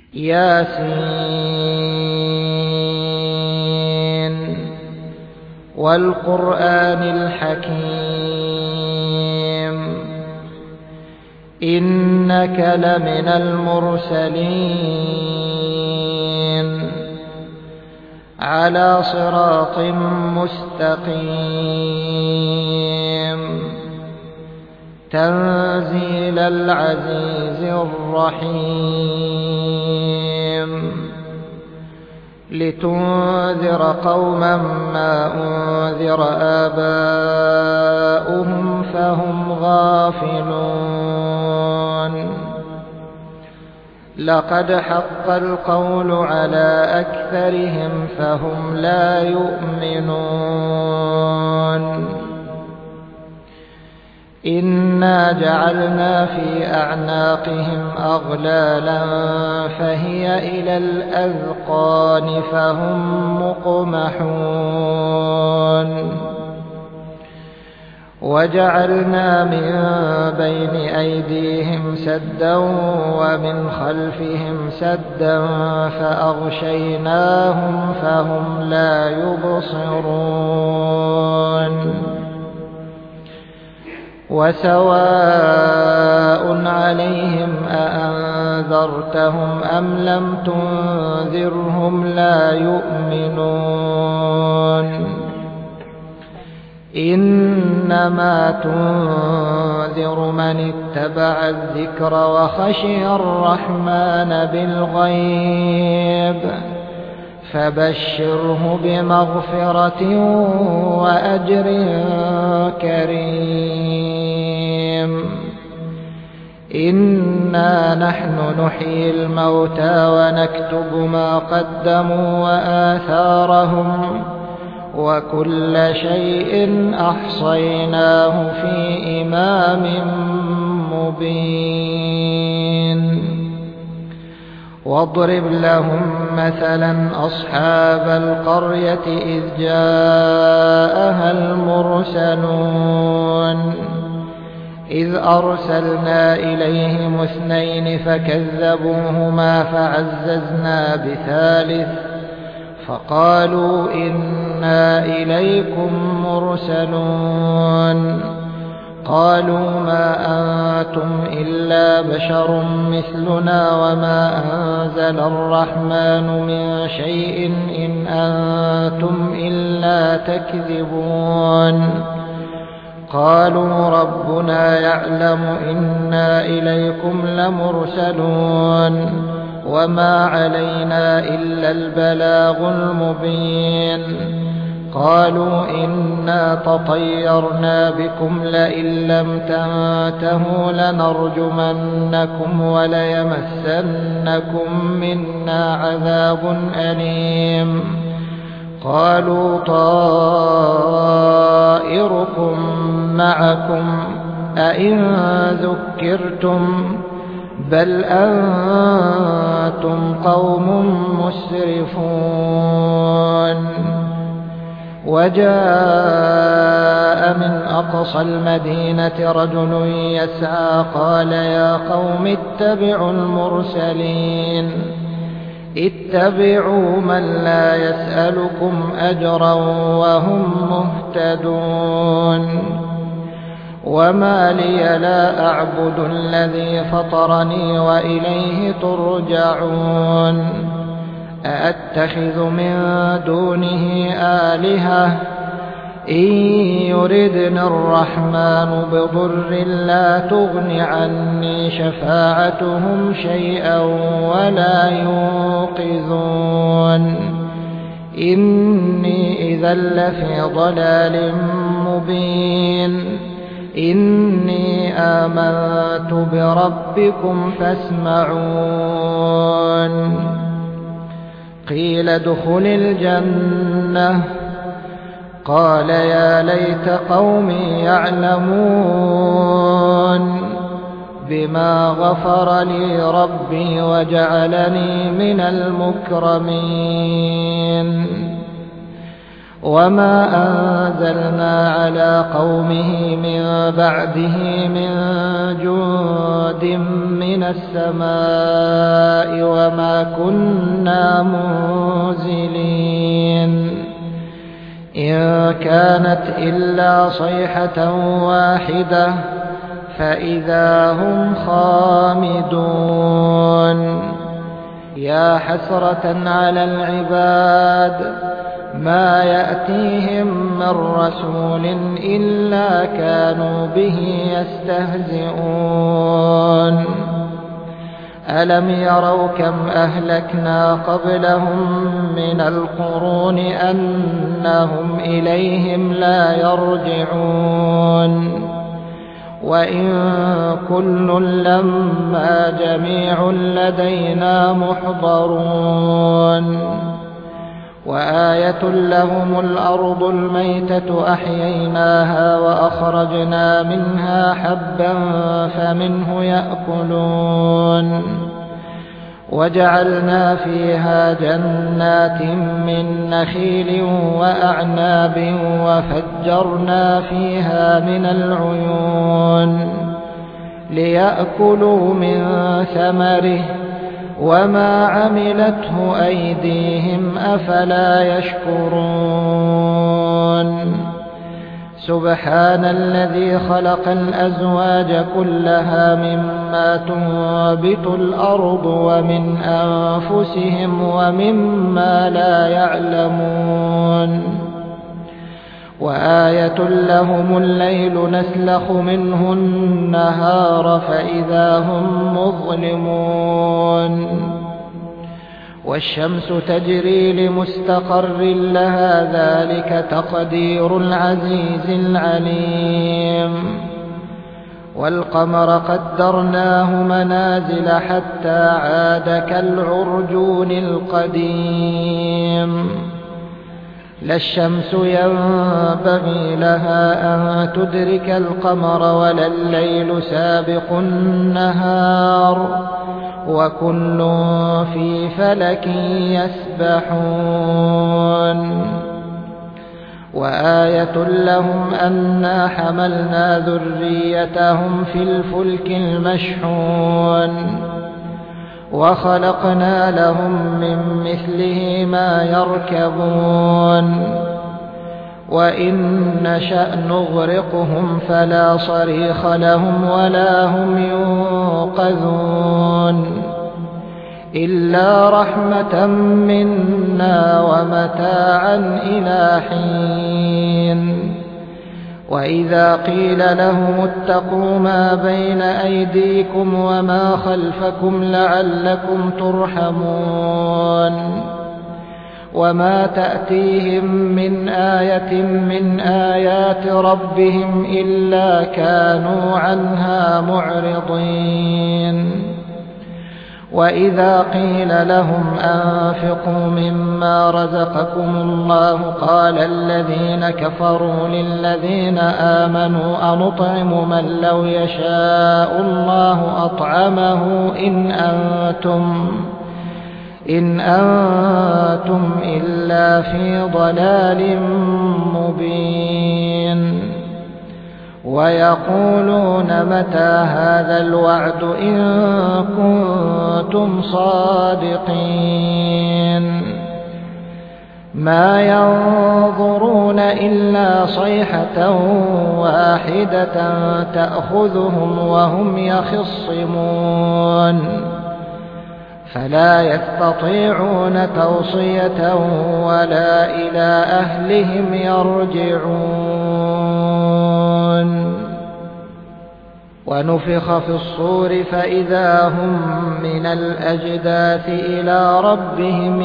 ياسين والقرآن الحكيم إنك لمن المرسلين على صراط مستقيم تنزيل العزيز الرحيم لتنذر قوما ما أنذر آباؤهم فهم غافلون لقد حق القول على أكثرهم فهم لا يؤمنون إنا جعلنا في أعناقهم أغلالا فهي إلى الأذقان فهم مقمحون وجعلنا من بين أيديهم سدا ومن خلفهم سدا فأغشيناهم فهم لا يبصرون وسواء عليهم أأنذرتهم أم لم تنذرهم لا يؤمنون إنما تنذر من اتبع الذكر وخشي الرحمن بالغيب فبشره بمغفرة وأجر كريم إنا نحن نحيي الموتى ونكتب ما قدموا وآثارهم وكل شيء أحصيناه في إمام مبين واضرب لهم مثلا أصحاب القرية إذ جاءها المرسلون إذ أرسلنا إليهم 2 فكذبوهما فعززنا بثالث فقالوا إنا إليكم مرسلون قالوا ما أنتم إلا بشر مثلنا وما أنزل الرحمن من شيء إن أنتم إلا تكذبون قالوا ربنا يعلم إنا إليكم لمرسلون وما علينا إلا البلاغ المبين قالوا إنا تطيرنا بكم لئن لم تنتهوا لنرجمنكم وليمسنكم منا عذاب أليم قالوا طائركم معكم أئن ذكرتم بل أنتم قوم مسرفون وجاء من أقصى المدينة رجل يسعى قال يا قوم اتبعوا المرسلين اتبعوا من لا يسألكم أجرا وهم مهتدون وما لي لا أعبد الذي فطرني وإليه ترجعون أأتخذ من دونه آلهة إن يردني الرحمن بضر لا تغن عني شفاعتهم شيئا ولا ينقذون إني إذا لفي ضلال مبين إني آمنت بربكم فاسمعون قيل ادخل الجنة قال يا ليت قومي يعلمون بما غفر لي ربي وجعلني من المكرمين وما أنزلنا على قومه من بعده من جند من السماء وما كنا منزلين إن كانت إلا صيحة واحدة فإذا هم خامدون يا حسرة على العباد ما يأتيهم من رسول إلا كانوا به يستهزئون ألم يروا كم أهلكنا قبلهم من القرون أنهم إليهم لا يرجعون وإن كل لما جميع لدينا محضرون وآية لهم الأرض الميتة أحييناها وأخرجنا منها حبا فمنه يأكلون وجعلنا فيها جنات من نخيل وأعناب وفجرنا فيها من العيون ليأكلوا من ثمره وما عملته أيديهم أفلا يشكرون سبحان الذي خلق الأزواج كلها مما تنبت الأرض ومن أنفسهم ومما لا يعلمون وآية لهم الليل نسلخ منه النهار فإذا هم مظلمون والشمس تجري لمستقر لها ذلك تقدير العزيز العليم والقمر قدرناه منازل حتى عاد كالعرجون القديم لا الشمس ينبغي لها أن تدرك القمر ولا الليل سابق النهار وكل في فلك يسبحون وآية لهم أنا حملنا ذريتهم في الفلك المشحون وخلقنا لهم من مثله ما يركبون وإن نشأ نغرقهم فلا صريخ لهم ولا هم ينقذون إلا رحمة منا ومتاعا إلى حين وإذا قيل لهم اتقوا ما بين أيديكم وما خلفكم لعلكم ترحمون وما تأتيهم من آية من آيات ربهم إلا كانوا عنها معرضين وإذا قيل لهم أنفقوا مما رزقكم الله قال الذين كفروا للذين آمنوا أنطعم من لو يشاء الله أطعمه إن أنتم إلا في ضلال مبين ويقولون متى هذا الوعد إن كنتم صادقين ما ينظرون إلا صيحة واحدة تأخذهم وهم يخصمون فلا يستطيعون توصية ولا إلى أهلهم يرجعون ونفخ في الصور فإذا هم من الأجداث إلى ربهم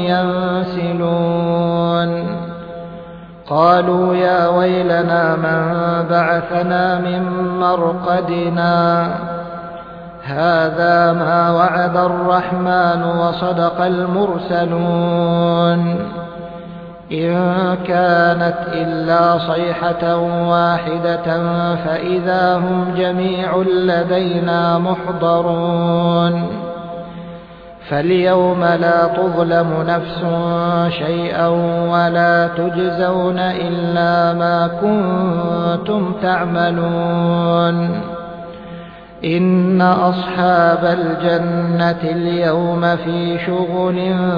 ينسلون قالوا يا ويلنا من بعثنا من مرقدنا هذا ما وعد الرحمن وصدق المرسلون إن كانت إلا صيحة واحدة فإذا هم جميع لدينا محضرون فاليوم لا تظلم نفس شيئا ولا تجزون إلا ما كنتم تعملون. إن أصحاب الجنة اليوم في شغل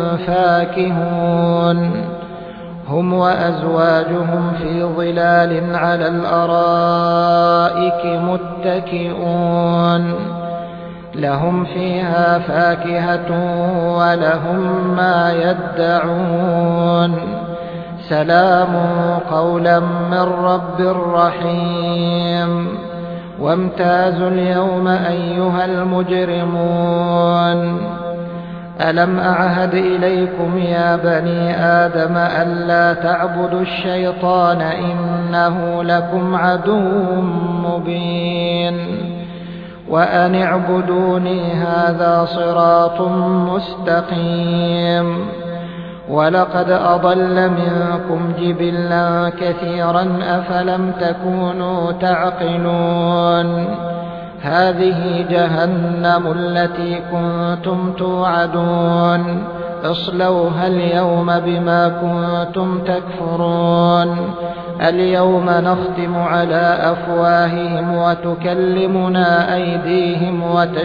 فاكهون هم وأزواجهم في ظلال على الأرائك متكئون لهم فيها فاكهة ولهم ما يدعون سلام قولا من رب رحيم. وامتازوا اليوم أيها المجرمون ألم أعهد إليكم يا بني آدم ألا تعبدوا الشيطان إنه لكم عدو مبين وأن اعبدوني هذا صراط مستقيم. ولقد أضل منكم جبلا كثيرا أفلم تكونوا تعقلون. هذه جهنم التي كنتم توعدون اصلوها اليوم بما كنتم تكفرون. اليوم نختم على أفواههم وتكلمنا أيديهم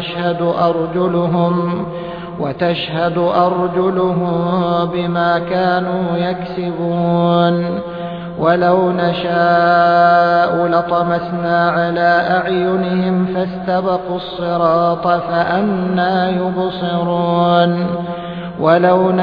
وتشهد أرجلهم بما كانوا يكسبون. ولو نشاء لطمسنا على أعينهم فاستبقوا الصراط فأنى يبصرون. ولو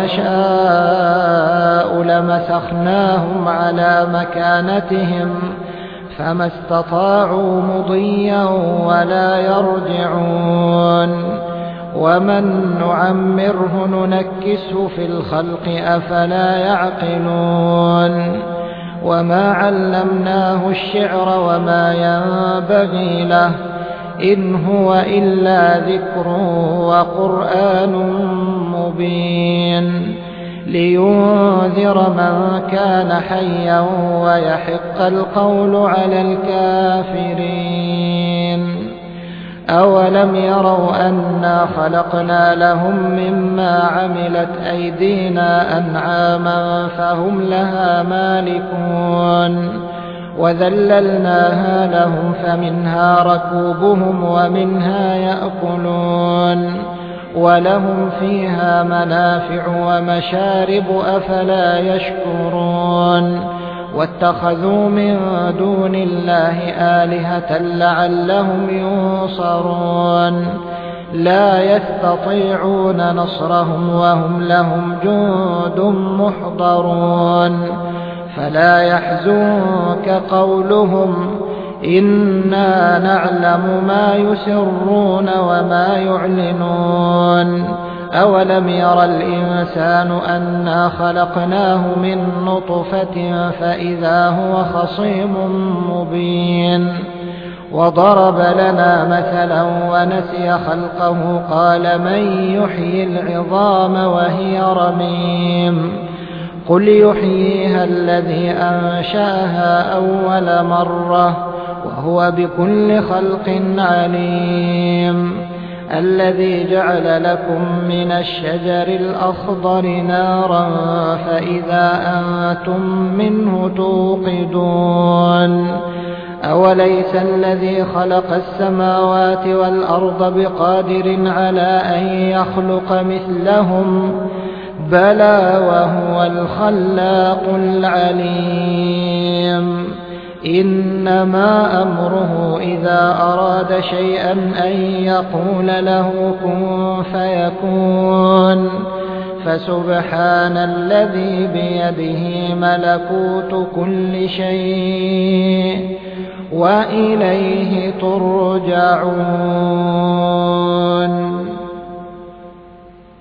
نشاء لمسخناهم على مكانتهم فما استطاعوا مضيا ولا يرجعون. ومن نعمره ننكسه في الخلق أفلا يعقلون. وما علمناه الشعر وما ينبغي له إن هو إلا ذكر وقرآن مبين لينذر من كان حيا ويحق القول على الكافرين. أولم يروا أنا خلقنا لهم مما عملت أيدينا أنعاما فهم لها مالكون وذللناها لهم فمنها ركوبهم ومنها يأكلون ولهم فيها منافع ومشارب أفلا يشكرون. واتخذوا من دون الله آلهة لعلهم ينصرون لا يستطيعون نصرهم وهم لهم جند محضرون. فلا يحزنك قولهم إنا نعلم ما يسرون وما يعلنون. أولم ير الإنسان أنا خلقناه من نطفة فإذا هو خصيم مبين. وضرب لنا مثلا ونسي خلقه قال من يحيي العظام وهي رميم قل يحييها الذي أنشأها أول مرة وهو بكل خلق عليم. الذي جعل لكم من الشجر الأخضر نارا فإذا أنتم منه توقدون. أوليس الذي خلق السماوات والأرض بقادر على أن يخلق مثلهم بلى وهو الخلاق العليم. إنما أمره إذا أراد شيئا أن يقول له كن فيكون. فسبحان الذي بيده ملكوت كل شيء وإليه ترجعون.